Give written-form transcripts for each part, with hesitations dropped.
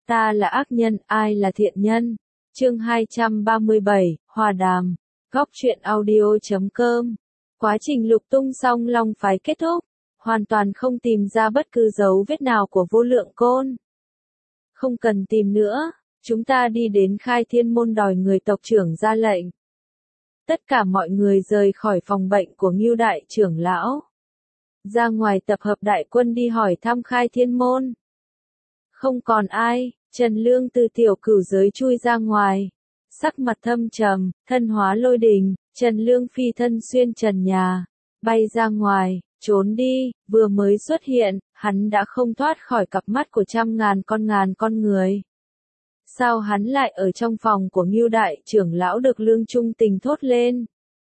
Ta là ác nhân, ai là thiện nhân? Chương 237, Hòa đàm. Góc truyện audio.com. Quá trình lục tung xong Long phái kết thúc, hoàn toàn không tìm ra bất cứ dấu vết nào của Vô Lượng Côn. Không cần tìm nữa, chúng ta đi đến Khai Thiên Môn đòi người tộc trưởng ra lệnh. Tất cả mọi người rời khỏi phòng bệnh của Ngưu đại trưởng lão. Ra ngoài tập hợp đại quân đi hỏi thăm Khai Thiên Môn. Không còn ai, Trần Lương từ tiểu cửu giới chui ra ngoài. Sắc mặt thâm trầm, thân hóa lôi đình, Trần Lương phi thân xuyên trần nhà, bay ra ngoài, trốn đi, vừa mới xuất hiện, hắn đã không thoát khỏi cặp mắt của trăm ngàn con người. Sao hắn lại ở trong phòng của Ngưu đại trưởng lão được Lương Trung Tình thốt lên?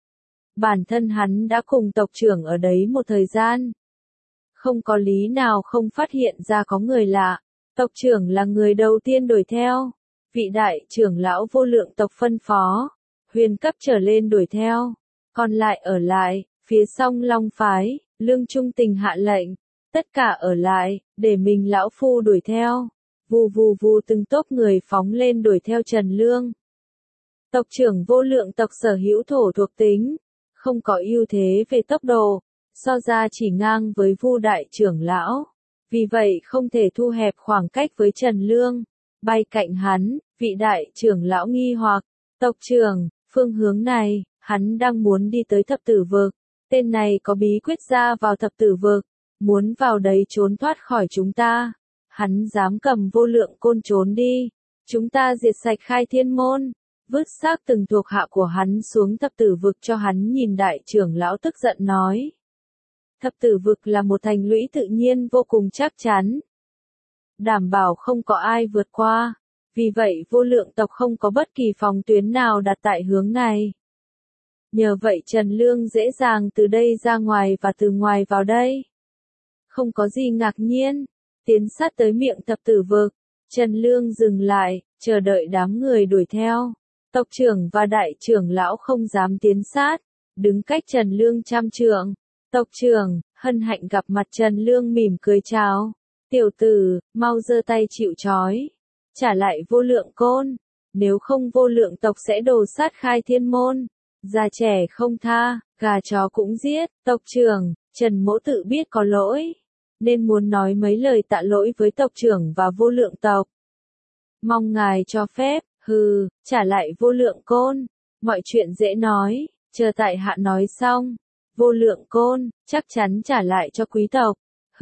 Bản thân hắn đã cùng tộc trưởng ở đấy một thời gian. Không có lý nào không phát hiện ra có người lạ. Tộc trưởng là người đầu tiên đuổi theo. Vị đại trưởng lão Vô Lượng tộc phân phó. Huyền cấp trở lên đuổi theo. Còn lại ở lại, phía song Long phái, Lương Trung Tình hạ lệnh. Tất cả ở lại, để mình lão phu đuổi theo. Vù vù vù từng tốp người phóng lên đuổi theo Trần Lương. Tộc trưởng Vô Lượng tộc sở hữu thổ thuộc tính. Không có ưu thế về tốc độ. So ra chỉ ngang với Vu đại trưởng lão. Vì vậy không thể thu hẹp khoảng cách với Trần Lương. Bay cạnh hắn, vị đại trưởng lão nghi hoặc, tộc trưởng, phương hướng này, hắn đang muốn đi tới thập tử vực. Tên này có bí quyết ra vào thập tử vực, muốn vào đấy trốn thoát khỏi chúng ta. Hắn dám cầm Vô Lượng Côn trốn đi. Chúng ta diệt sạch Khai Thiên Môn, vứt xác từng thuộc hạ của hắn xuống thập tử vực cho hắn nhìn. Đại trưởng lão tức giận nói. Thập tử vực là một thành lũy tự nhiên vô cùng chắc chắn. Đảm bảo không có ai vượt qua. Vì vậy Vô Lượng tộc không có bất kỳ phòng tuyến nào đặt tại hướng này. Nhờ vậy Trần Lương dễ dàng từ đây ra ngoài và từ ngoài vào đây. Không có gì ngạc nhiên. Tiến sát tới miệng thập tử vực. Trần Lương dừng lại, chờ đợi đám người đuổi theo. Tộc trưởng và đại trưởng lão không dám tiến sát. Đứng cách Trần Lương trăm trượng. Tộc trưởng, hân hạnh gặp mặt. Trần Lương mỉm cười chào. Tiểu tử, mau giơ tay chịu trói. Trả lại Vô Lượng Côn. Nếu không Vô Lượng tộc sẽ đồ sát Khai Thiên Môn. Già trẻ không tha, gà chó cũng giết. Tộc trưởng, Trần mỗ tự biết có lỗi. Nên muốn nói mấy lời tạ lỗi với tộc trưởng và Vô Lượng tộc. Mong ngài cho phép, trả lại Vô Lượng Côn. Mọi chuyện dễ nói, chờ tại hạ nói xong. Vô Lượng Côn, chắc chắn trả lại cho quý tộc.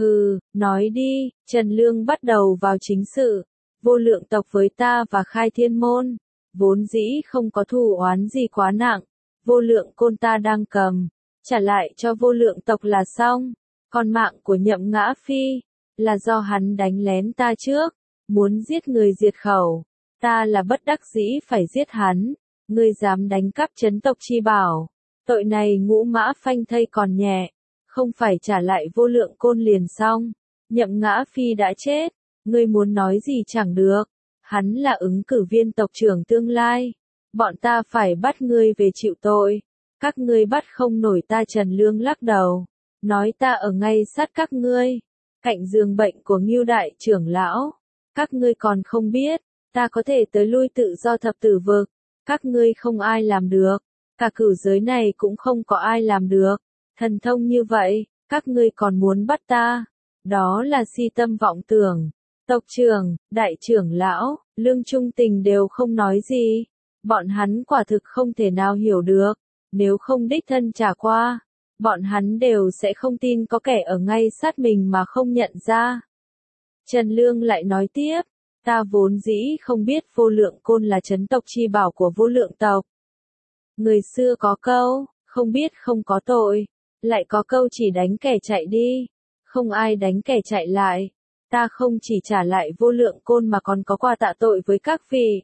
Nói đi. Trần Lương bắt đầu vào chính sự. Vô Lượng tộc với ta và Khai Thiên Môn, vốn dĩ không có thù oán gì quá nặng. Vô Lượng Côn ta đang cầm, trả lại cho Vô Lượng tộc là xong. Còn mạng của Nhậm Ngã Phi, là do hắn đánh lén ta trước, muốn giết người diệt khẩu. Ta là bất đắc dĩ phải giết hắn. Ngươi dám đánh cắp trấn tộc chi bảo. Tội này Ngũ Mã Phanh thây còn nhẹ. Không phải trả lại Vô Lượng Côn liền xong. Nhậm Ngã Phi đã chết. Ngươi muốn nói gì chẳng được. Hắn là ứng cử viên tộc trưởng tương lai. Bọn ta phải bắt ngươi về chịu tội. Các ngươi bắt không nổi ta. Trần Lương lắc đầu. Nói ta ở ngay sát các ngươi. Cạnh giường bệnh của Ngưu đại trưởng lão. Các ngươi còn không biết. Ta có thể tới lui tự do thập tử vực. Các ngươi không ai làm được. Cả cửu giới này cũng không có ai làm được. Thần thông như vậy, các ngươi còn muốn bắt ta. Đó là si tâm vọng tưởng. Tộc trưởng, đại trưởng lão, Lương Trung Tình đều không nói gì. Bọn hắn quả thực không thể nào hiểu được. Nếu không đích thân trả qua, bọn hắn đều sẽ không tin có kẻ ở ngay sát mình mà không nhận ra. Trần Lương lại nói tiếp. Ta vốn dĩ không biết Vô Lượng Côn là trấn tộc chi bảo của Vô Lượng tộc. Người xưa có câu, không biết không có tội. Lại có câu chỉ đánh kẻ chạy đi. Không ai đánh kẻ chạy lại. Ta không chỉ trả lại Vô Lượng Côn mà còn có quà tạ tội với các vị.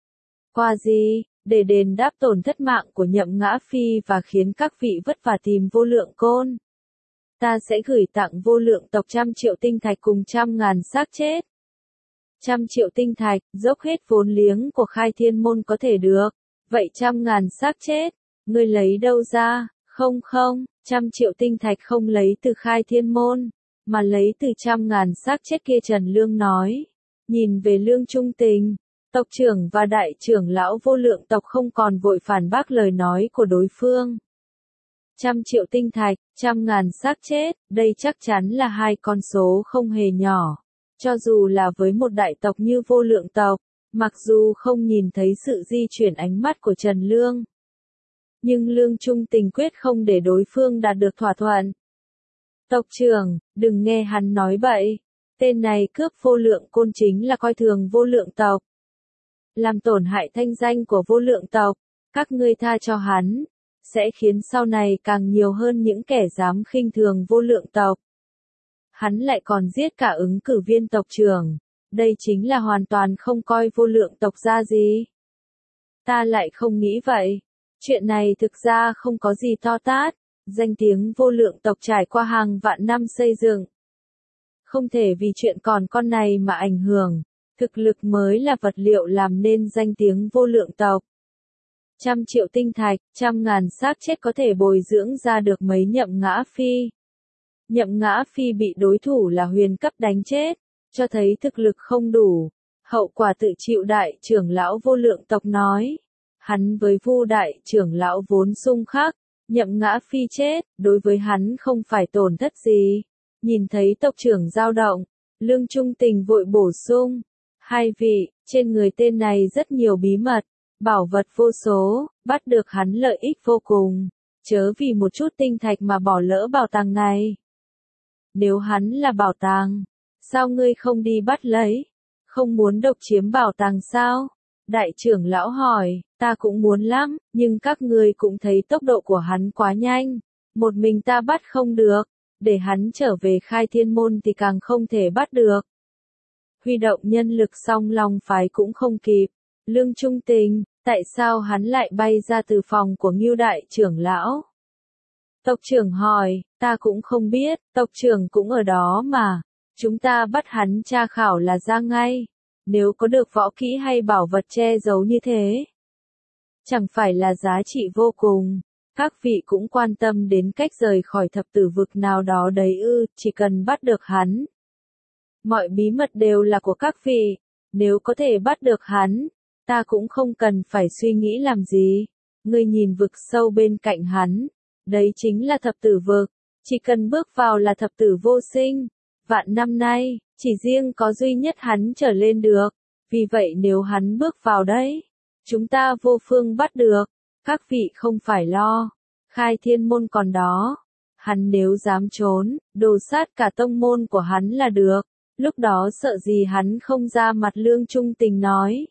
Quà gì? Để đền đáp tổn thất mạng của Nhậm Ngã Phi và khiến các vị vất vả tìm Vô Lượng Côn. Ta sẽ gửi tặng Vô Lượng tộc 100 triệu tinh thạch cùng 100.000 xác chết. 100 triệu tinh thạch, dốc hết vốn liếng của Khai Thiên Môn có thể được. Vậy 100.000 xác chết, ngươi lấy đâu ra? Không, 100 triệu tinh thạch không lấy từ Khai Thiên Môn, mà lấy từ 100.000 xác chết kia. Trần Lương nói. nhìn về Lương Trung Tình. Tộc trưởng và đại trưởng lão Vô Lượng tộc không còn vội phản bác lời nói của đối phương. 100 triệu tinh thạch, 100.000 xác chết, đây chắc chắn là hai con số không hề nhỏ. Cho dù là với một đại tộc như Vô Lượng tộc, mặc dù không nhìn thấy sự di chuyển ánh mắt của Trần Lương, nhưng Lương Trung Tình quyết không để đối phương đạt được thỏa thuận. Tộc trưởng, đừng nghe hắn nói bậy. Tên này cướp Vô Lượng Côn chính là coi thường Vô Lượng tộc, làm tổn hại thanh danh của Vô Lượng tộc. Các ngươi tha cho hắn, sẽ khiến sau này càng nhiều hơn những kẻ dám khinh thường Vô Lượng tộc. Hắn lại còn giết cả ứng cử viên tộc trưởng. Đây chính là hoàn toàn không coi Vô Lượng tộc ra gì. Ta lại không nghĩ vậy. Chuyện này thực ra không có gì to tát. Danh tiếng Vô Lượng tộc trải qua hàng vạn năm xây dựng. Không thể vì chuyện còn con này mà ảnh hưởng. Thực lực mới là vật liệu làm nên danh tiếng Vô Lượng tộc. 100 triệu tinh thạch, 100.000 xác chết có thể bồi dưỡng ra được mấy Nhậm Ngã Phi. Nhậm Ngã Phi bị đối thủ là huyền cấp đánh chết, cho thấy thực lực không đủ. Hậu quả tự chịu, đại trưởng lão Vô Lượng tộc nói. Hắn với Vu đại trưởng lão vốn xung khắc, Nhậm Ngã Phi chết, đối với hắn không phải tổn thất gì. Nhìn thấy tộc trưởng dao động, Lương Trung Tình vội bổ sung. Hai vị, trên người tên này rất nhiều bí mật, bảo vật vô số, bắt được hắn lợi ích vô cùng. Chớ vì một chút tinh thạch mà bỏ lỡ bảo tàng này. Nếu hắn là bảo tàng, sao ngươi không đi bắt lấy? Không muốn độc chiếm bảo tàng sao? Đại trưởng lão hỏi, ta cũng muốn lắm, nhưng các ngươi cũng thấy tốc độ của hắn quá nhanh. Một mình ta bắt không được, để hắn trở về Khai Thiên Môn thì càng không thể bắt được. Huy động nhân lực Song Long phái cũng không kịp. Lương Trung Tình, tại sao hắn lại bay ra từ phòng của Ngưu đại trưởng lão? Tộc trưởng hỏi, ta cũng không biết, tộc trưởng cũng ở đó mà. Chúng ta bắt hắn tra khảo là ra ngay. Nếu có được võ kỹ hay bảo vật che giấu như thế, chẳng phải là giá trị vô cùng. Các vị cũng quan tâm đến cách rời khỏi thập tử vực nào đó đấy ư, chỉ cần bắt được hắn. Mọi bí mật đều là của các vị, nếu có thể bắt được hắn, ta cũng không cần phải suy nghĩ làm gì. Ngươi nhìn vực sâu bên cạnh hắn, đấy chính là thập tử vực, chỉ cần bước vào là thập tử vô sinh. Vạn năm nay, chỉ riêng có duy nhất hắn trở lên được, vì vậy nếu hắn bước vào đấy, chúng ta vô phương bắt được. Các vị không phải lo, Khai Thiên Môn còn đó, hắn nếu dám trốn, đồ sát cả tông môn của hắn là được, lúc đó sợ gì hắn không ra mặt. Lương Trung Tình nói.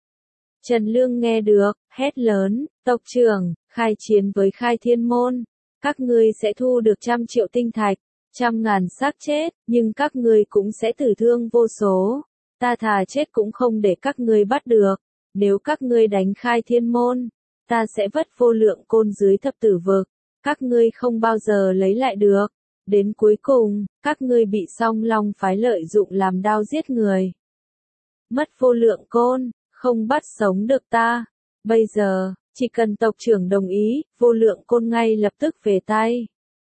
Trần Lương nghe được, hét lớn, tộc trưởng, khai chiến với Khai Thiên Môn, các ngươi sẽ thu được 100 triệu tinh thạch, 100.000 xác chết, nhưng các ngươi cũng sẽ tử thương vô số. Ta thà chết cũng không để các ngươi bắt được. Nếu các ngươi đánh Khai Thiên Môn, ta sẽ vất Vô Lượng Côn dưới thập tử vực. Các ngươi không bao giờ lấy lại được. Đến cuối cùng, các ngươi bị Song Long phái lợi dụng làm đao giết người. Mất Vô Lượng Côn, không bắt sống được ta. Bây giờ, chỉ cần tộc trưởng đồng ý, Vô Lượng Côn ngay lập tức về tay.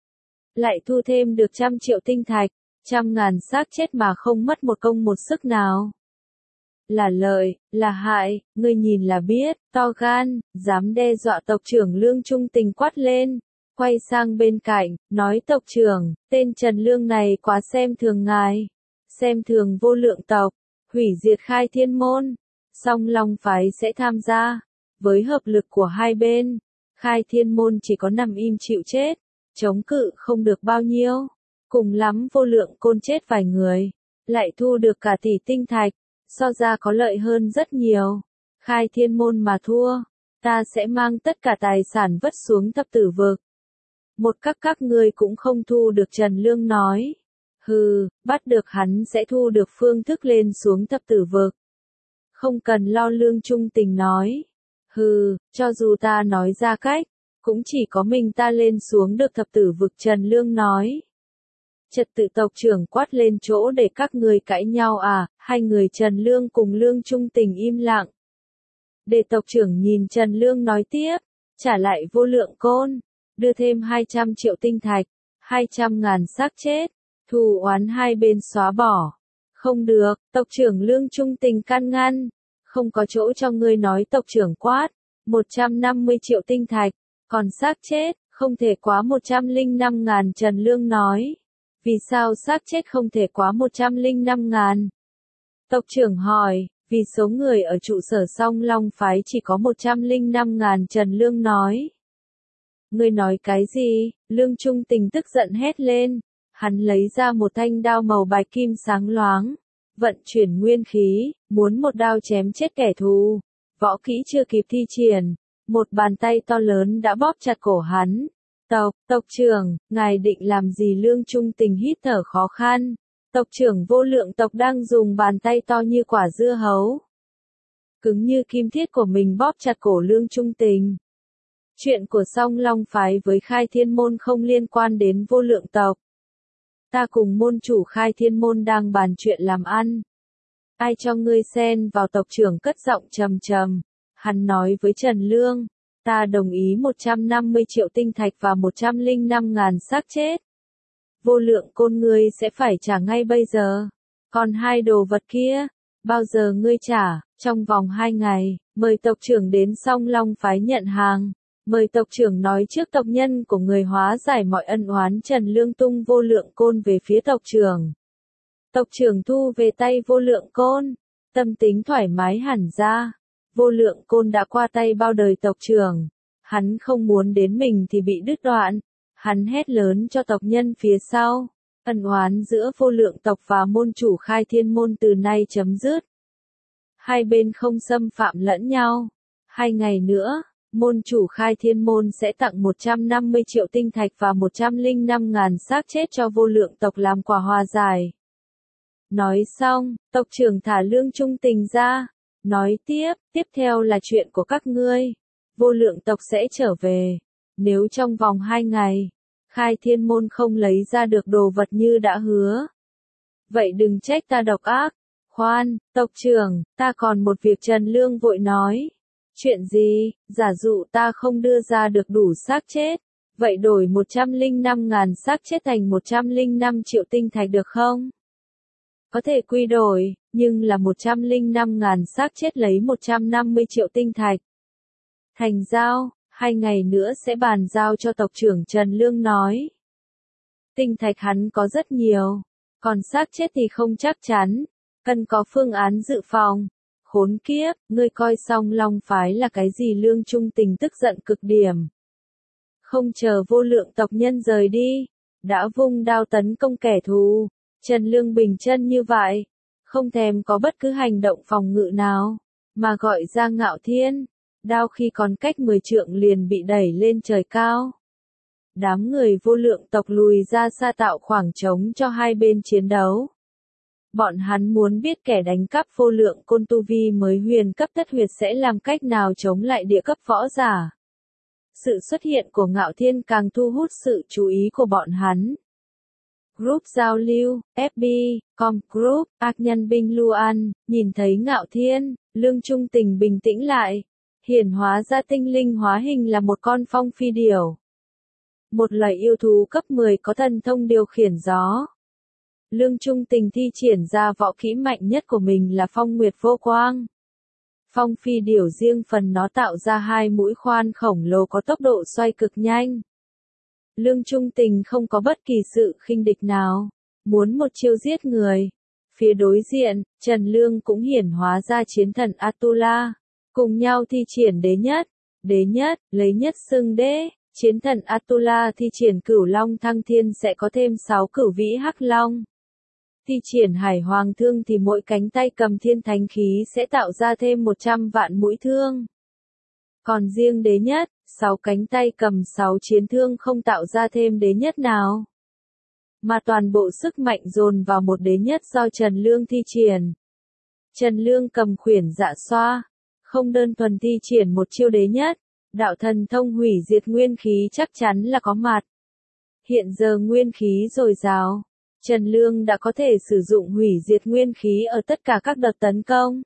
Lại thu thêm được 100 triệu tinh thạch, 100.000 xác chết mà không mất một công một sức nào. Là lợi, là hại, ngươi nhìn là biết. To gan, dám đe dọa tộc trưởng. Lương Trung Tình quát lên, quay sang bên cạnh, nói tộc trưởng, tên Trần Lương này quá xem thường ngài, xem thường Vô Lượng tộc, hủy diệt Khai Thiên Môn. Song Long phái sẽ tham gia, với hợp lực của hai bên, Khai Thiên Môn chỉ có nằm im chịu chết, chống cự không được bao nhiêu, cùng lắm Vô Lượng Côn chết vài người, lại thu được cả tỷ tinh thạch, so ra có lợi hơn rất nhiều. Khai Thiên Môn mà thua, ta sẽ mang tất cả tài sản vất xuống thập tử vực. Một các ngươi cũng không thu được. Trần Lương nói. Hừ, bắt được hắn sẽ thu được phương thức lên xuống thập tử vực. Không cần lo. Lương Trung Tình nói. Hừ, cho dù ta nói ra cách, cũng chỉ có mình ta lên xuống được thập tử vực. Trần Lương nói. Trật tự tộc trưởng quát lên, chỗ để các người cãi nhau à? Hai người Trần Lương cùng Lương Trung Tình im lặng. Để tộc trưởng nhìn. Trần Lương nói tiếp, trả lại Vô Lượng Côn, đưa thêm 200 triệu tinh thạch, 200.000 xác chết, thù oán hai bên xóa bỏ. Không được, tộc trưởng Lương Trung Tình can ngăn. Không có chỗ cho ngươi nói, tộc trưởng quát. 150 triệu tinh thạch, còn xác chết, không thể quá 105.000, Trần Lương nói. Vì sao xác chết không thể quá 105.000? Tộc trưởng hỏi, vì số người ở trụ sở Song Long phái chỉ có 105.000, Trần Lương nói. Ngươi nói cái gì? Lương Trung Tình tức giận hét lên. Hắn lấy ra một thanh đao màu bạch kim sáng loáng, vận chuyển nguyên khí, muốn một đao chém chết kẻ thù. Võ kỹ chưa kịp thi triển, một bàn tay to lớn đã bóp chặt cổ hắn. Tộc trưởng, ngài định làm gì? Lương Trung Tình hít thở khó khăn. Tộc trưởng Vô Lượng tộc đang dùng bàn tay to như quả dưa hấu, cứng như kim thiết của mình bóp chặt cổ Lương Trung Tình. Chuyện của Song Long phái với Khai Thiên môn không liên quan đến Vô Lượng tộc. Ta cùng môn chủ Khai Thiên môn đang bàn chuyện làm ăn. Ai cho ngươi xen vào? Tộc trưởng cất giọng trầm trầm. Hắn nói với Trần Lương, ta đồng ý 150 triệu tinh thạch và 105.000 xác chết. Vô Lượng côn ngươi sẽ phải trả ngay bây giờ. Còn hai đồ vật kia, bao giờ ngươi trả? Trong vòng 2 ngày, mời tộc trưởng đến Song Long phái nhận hàng. Mời tộc trưởng nói trước tộc nhân của người hóa giải mọi ân oán. Trần Lương tung Vô Lượng côn về phía tộc trưởng. Tộc trưởng thu về tay Vô Lượng côn, tâm tính thoải mái hẳn ra. Vô Lượng côn đã qua tay bao đời tộc trưởng. Hắn không muốn đến mình thì bị đứt đoạn. Hắn hét lớn cho tộc nhân phía sau. Ân oán giữa Vô Lượng tộc và môn chủ Khai Thiên môn từ nay chấm dứt. Hai bên không xâm phạm lẫn nhau. 2 ngày nữa, môn chủ Khai Thiên môn sẽ tặng 150 triệu tinh thạch và 105.000 xác chết cho Vô Lượng tộc làm quà hòa giải. Nói xong, tộc trưởng thả Lương Trung Tình ra. Nói tiếp theo là chuyện của các ngươi. Vô Lượng tộc sẽ trở về. Nếu trong vòng 2 ngày, Khai Thiên môn không lấy ra được đồ vật như đã hứa, vậy đừng trách ta độc ác. Khoan, tộc trưởng, ta còn một việc. Trần Lương vội nói. Chuyện gì? Giả dụ ta không đưa ra được đủ xác chết, vậy đổi 105.000 xác chết thành 105 triệu tinh thạch được không? Có thể quy đổi, nhưng là 105.000 xác chết lấy 150 triệu tinh thạch. Thành giao, 2 ngày nữa sẽ bàn giao cho tộc trưởng. Trần Lương nói. Tinh thạch hắn có rất nhiều, còn xác chết thì không chắc chắn, cần có phương án dự phòng. Khốn kiếp, ngươi coi Song Long phái là cái gì? Lương Trung Tình tức giận cực điểm. Không chờ Vô Lượng tộc nhân rời đi, đã vung đao tấn công kẻ thù. Trần Lương bình chân như vậy, không thèm có bất cứ hành động phòng ngự nào, mà gọi ra Ngạo Thiên. Đao khi còn cách 10 trượng liền bị đẩy lên trời cao. Đám người Vô Lượng tộc lùi ra xa tạo khoảng trống cho hai bên chiến đấu. Bọn hắn muốn biết kẻ đánh cắp Vô Lượng côn tu vi mới huyền cấp thất huyệt sẽ làm cách nào chống lại địa cấp võ giả. Sự xuất hiện của Ngạo Thiên càng thu hút sự chú ý của bọn hắn. Group giao lưu, FB, Com Group, Ác Nhân Binh Luan, nhìn thấy Ngạo Thiên, Lương Trung Tình bình tĩnh lại. Hiển hóa ra tinh linh hóa hình là một con phong phi điểu. Một loài yêu thú cấp 10 có thần thông điều khiển gió. Lương Trung Tình thi triển ra võ kỹ mạnh nhất của mình là Phong Nguyệt Vô Quang. Phong phi điểu riêng phần nó tạo ra 2 mũi khoan khổng lồ có tốc độ xoay cực nhanh. Lương Trung Tình không có bất kỳ sự khinh địch nào, muốn một chiêu giết người. Phía đối diện, Trần Lương cũng hiển hóa ra chiến thần Atula, cùng nhau thi triển đế nhất, lấy nhất xưng đế. Chiến thần Atula thi triển Cửu Long Thăng Thiên sẽ có thêm 6 cửu vĩ hắc long. Thi triển Hải Hoàng Thương thì mỗi cánh tay cầm thiên thánh khí sẽ tạo ra thêm 100 vạn mũi thương. Còn riêng đế nhất, 6 cánh tay cầm 6 chiến thương không tạo ra thêm đế nhất nào, mà toàn bộ sức mạnh dồn vào một đế nhất do Trần Lương thi triển. Trần Lương cầm khuyển dạ xoa, không đơn thuần thi triển một chiêu đế nhất, đạo thần thông hủy diệt nguyên khí chắc chắn là có mặt. Hiện giờ nguyên khí dồi dào, Trần Lương đã có thể sử dụng hủy diệt nguyên khí ở tất cả các đợt tấn công.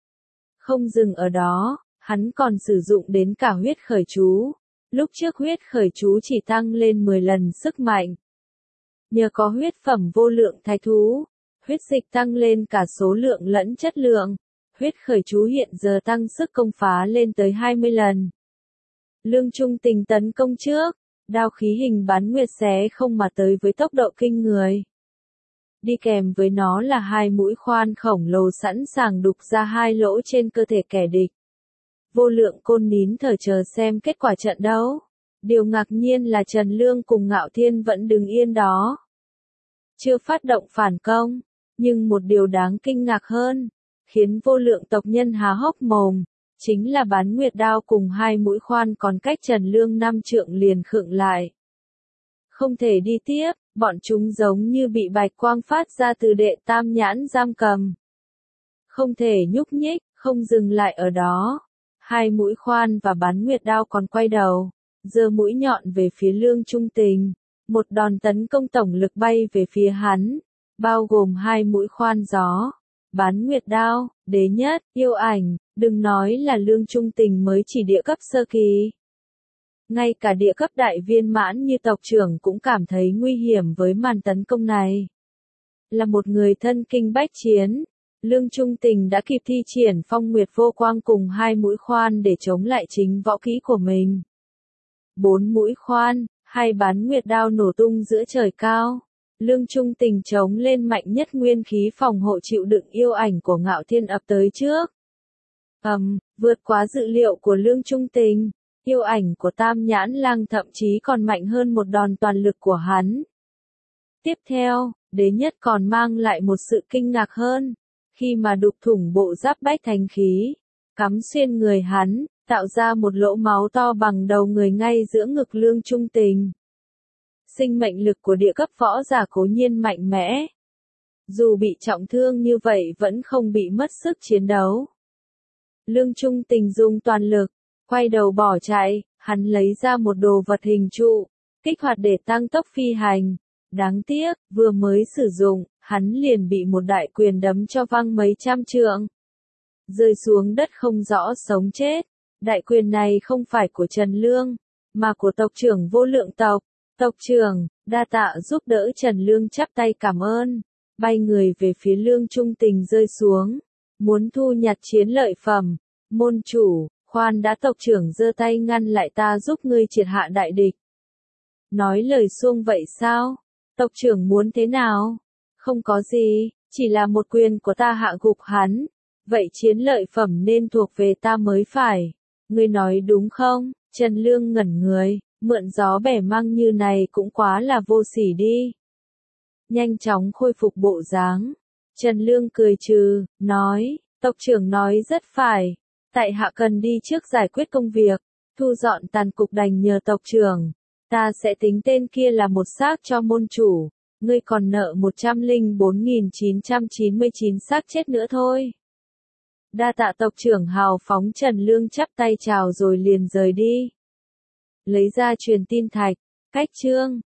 Không dừng ở đó, hắn còn sử dụng đến cả huyết khởi chú. Lúc trước huyết khởi chú chỉ tăng lên 10 lần sức mạnh. Nhờ có huyết phẩm vô lượng thạch thú, Huyết dịch tăng lên cả số lượng lẫn chất lượng. Huyết khởi chú hiện giờ tăng sức công phá lên tới 20 lần. Lương Trung Tình tấn công trước, đao khí hình bán nguyệt xé không mà tới với tốc độ kinh người. Đi kèm với nó là hai mũi khoan khổng lồ sẵn sàng đục ra hai lỗ trên cơ thể kẻ địch. Vô Lượng Côn nín thở chờ xem kết quả trận đấu. Điều ngạc nhiên là Trần Lương cùng Ngạo Thiên vẫn đứng yên đó. Chưa phát động phản công, nhưng một điều đáng kinh ngạc hơn, khiến Vô Lượng tộc nhân há hốc mồm, chính là bán nguyệt đao cùng hai mũi khoan còn cách Trần Lương 5 trượng liền khựng lại. Không thể đi tiếp, bọn chúng giống như bị bạch quang phát ra từ đệ tam nhãn giam cầm. Không thể nhúc nhích, không dừng lại ở đó. Hai mũi khoan và bán nguyệt đao còn quay đầu, giơ mũi nhọn về phía Lương Trung Tình. Một đòn tấn công tổng lực bay về phía hắn, bao gồm hai mũi khoan gió, bán nguyệt đao, đế nhất, yêu ảnh, đừng nói là Lương Trung Tình mới chỉ địa cấp sơ kỳ. Ngay cả địa cấp đại viên mãn như tộc trưởng cũng cảm thấy nguy hiểm với màn tấn công này. Là một người thân kinh bách chiến, Lương Trung Tình đã kịp thi triển phong nguyệt vô quang cùng hai mũi khoan để chống lại chính võ kỹ của mình. 4 mũi khoan, hai bán nguyệt đao nổ tung giữa trời cao. Lương Trung Tình chống lên mạnh nhất nguyên khí phòng hộ chịu đựng yêu ảnh của Ngạo Thiên ập tới trước. Vượt quá dự liệu của Lương Trung Tình, yêu ảnh của Tam Nhãn Lang thậm chí còn mạnh hơn một đòn toàn lực của hắn. Tiếp theo, đế nhất còn mang lại một sự kinh ngạc hơn, khi mà đục thủng bộ giáp bách thánh khí, cắm xuyên người hắn, tạo ra một lỗ máu to bằng đầu người ngay giữa ngực Lương Trung Tình. Sinh mệnh lực của địa cấp võ giả cố nhiên mạnh mẽ. Dù bị trọng thương như vậy vẫn không bị mất sức chiến đấu. Lương Trung Tình dùng toàn lực, quay đầu bỏ chạy, hắn lấy ra một đồ vật hình trụ, kích hoạt để tăng tốc phi hành. Đáng tiếc, vừa mới sử dụng, hắn liền bị một đại quyền đấm cho văng mấy trăm trượng. Rơi xuống đất không rõ sống chết. Đại quyền này không phải của Trần Lương, mà của tộc trưởng Vô Lượng tộc. Tộc trưởng, đa tạ giúp đỡ. Trần Lương chắp tay cảm ơn, bay người về phía Lương Trung Tình rơi xuống, muốn thu nhặt chiến lợi phẩm. Môn chủ, khoan đã, tộc trưởng giơ tay ngăn lại, ta giúp ngươi triệt hạ đại địch. Nói lời suông vậy sao? Tộc trưởng muốn thế nào? Không có gì, chỉ là một quyền của ta hạ gục hắn. Vậy chiến lợi phẩm nên thuộc về ta mới phải. Ngươi nói đúng không? Trần Lương ngẩn người, mượn gió bẻ măng như này cũng quá là vô sỉ đi. Nhanh chóng khôi phục bộ dáng. Trần Lương cười trừ, nói, tộc trưởng nói rất phải. Tại hạ cần đi trước giải quyết công việc, thu dọn tàn cục đành nhờ tộc trưởng. Ta sẽ tính tên kia là một xác cho môn chủ. Ngươi còn nợ 104.999 xác chết nữa thôi. Đa tạ tộc trưởng hào phóng. Trần Lương chắp tay chào rồi liền rời đi. Lấy ra truyền tin thạch, cách chương.